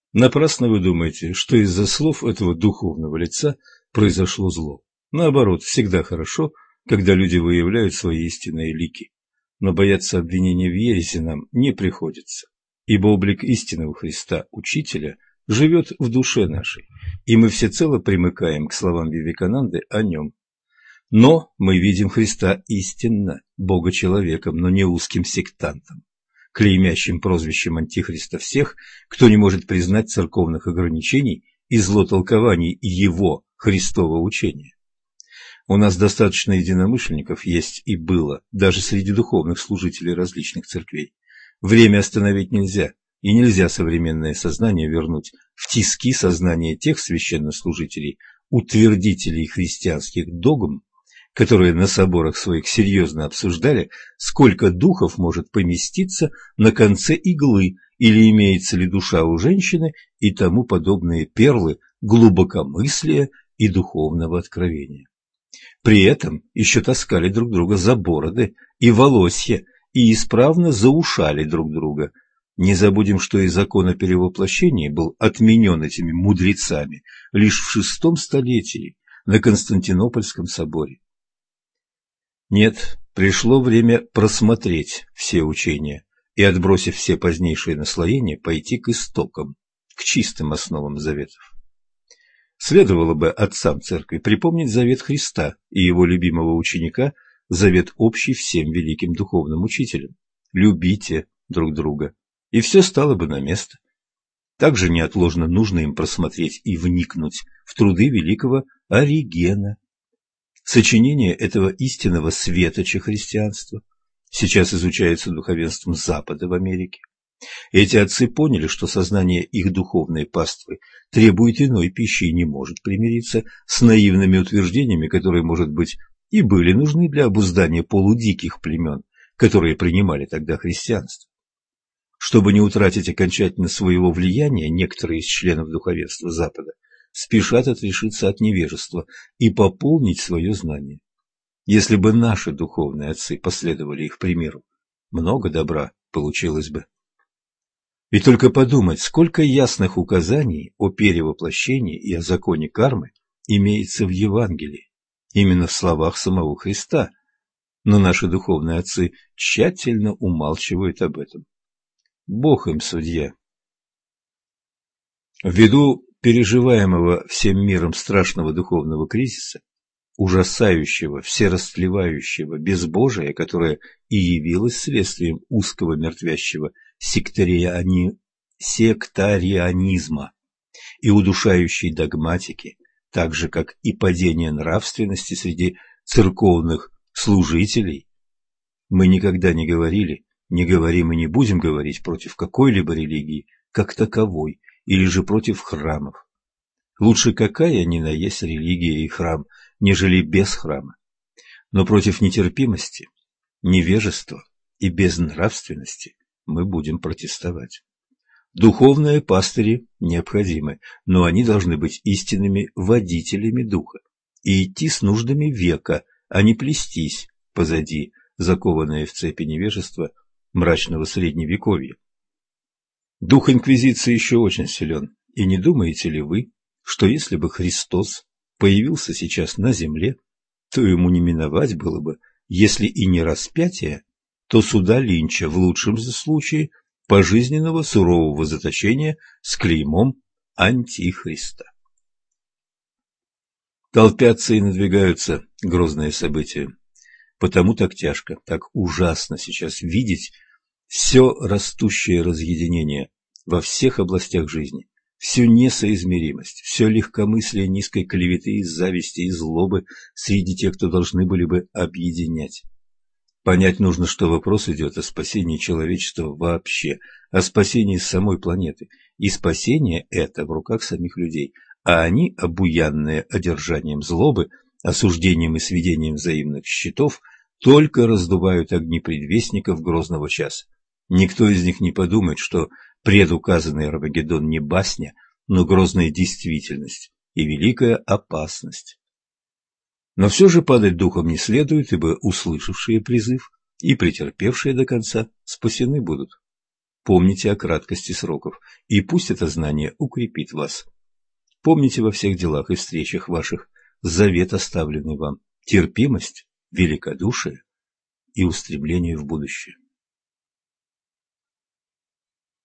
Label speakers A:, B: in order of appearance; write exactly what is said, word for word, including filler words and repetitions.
A: Напрасно вы думаете, что из-за слов этого духовного лица произошло зло. Наоборот, всегда хорошо, когда люди выявляют свои истинные лики. Но бояться обвинения в ереси нам не приходится, ибо облик истинного Христа, Учителя, живет в душе нашей, и мы всецело примыкаем к словам Вивекананды о нем. Но мы видим Христа истинно, Бога-человеком, но не узким сектантом, клеймящим прозвищем Антихриста всех, кто не может признать церковных ограничений и злотолкований его, Христова учения. У нас достаточно единомышленников есть и было, даже среди духовных служителей различных церквей. Время остановить нельзя, и нельзя современное сознание вернуть в тиски сознания тех священнослужителей, утвердителей христианских догм, которые на соборах своих серьезно обсуждали, сколько духов может поместиться на конце иглы, или имеется ли душа у женщины, и тому подобные перлы глубокомыслия и духовного откровения. При этом еще таскали друг друга за бороды и волосья и исправно заушали друг друга. Не забудем, что и закон о перевоплощении был отменен этими мудрецами лишь в шестом столетии на Константинопольском соборе. Нет, пришло время просмотреть все учения и, отбросив все позднейшие наслоения, пойти к истокам, к чистым основам заветов. Следовало бы отцам церкви припомнить завет Христа и его любимого ученика, завет общий всем великим духовным учителям. Любите друг друга, и все стало бы на место. Также неотложно нужно им просмотреть и вникнуть в труды великого Оригена. Сочинение этого истинного светоча христианства сейчас изучается духовенством Запада в Америке. Эти отцы поняли, что сознание их духовной паствы требует иной пищи и не может примириться с наивными утверждениями, которые, может быть, и были нужны для обуздания полудиких племен, которые принимали тогда христианство. Чтобы не утратить окончательно своего влияния, некоторые из членов духовенства Запада спешат отрешиться от невежества и пополнить свое знание. Если бы наши духовные отцы последовали их примеру, много добра получилось бы. Ведь только подумать, сколько ясных указаний о перевоплощении и о законе кармы имеется в Евангелии, именно в словах самого Христа, но наши духовные отцы тщательно умалчивают об этом. Бог им судья. Ввиду переживаемого всем миром страшного духовного кризиса, ужасающего, всерастлевающего безбожия, которое и явилось следствием узкого мертвящего сектариани... сектарианизма и удушающей догматики, так же, как и падение нравственности среди церковных служителей, мы никогда не говорили, не говорим и не будем говорить против какой-либо религии, как таковой, или же против храмов. Лучше какая ни на есть религия и храм, нежели без храма. Но против нетерпимости, невежества и безнравственности мы будем протестовать. Духовные пастыри необходимы, но они должны быть истинными водителями духа и идти с нуждами века, а не плестись позади, закованные в цепи невежества мрачного средневековья. Дух инквизиции еще очень силен, и не думаете ли вы, что если бы Христос появился сейчас на земле, то ему не миновать было бы, если и не распятие, то суда линча, в лучшем же случае пожизненного сурового заточения с клеймом Антихриста. Толпятся и надвигаются грозные события. Потому так тяжко, так ужасно сейчас видеть все растущее разъединение во всех областях жизни, всю несоизмеримость, все легкомыслие низкой клеветы, зависти и злобы среди тех, кто должны были бы объединять. Понять нужно, что вопрос идет о спасении человечества вообще, о спасении самой планеты, и спасение это в руках самих людей, а они, обуянные одержанием злобы, осуждением и сведением взаимных счетов, только раздувают огни предвестников грозного часа. Никто из них не подумает, что предуказанный Армагеддон не басня, но грозная действительность и великая опасность. Но все же падать духом не следует, ибо услышавшие призыв и претерпевшие до конца спасены будут. Помните о краткости сроков, и пусть это знание укрепит вас. Помните во всех делах и встречах ваших завет, оставленный вам, терпимость, великодушие и устремление в будущее.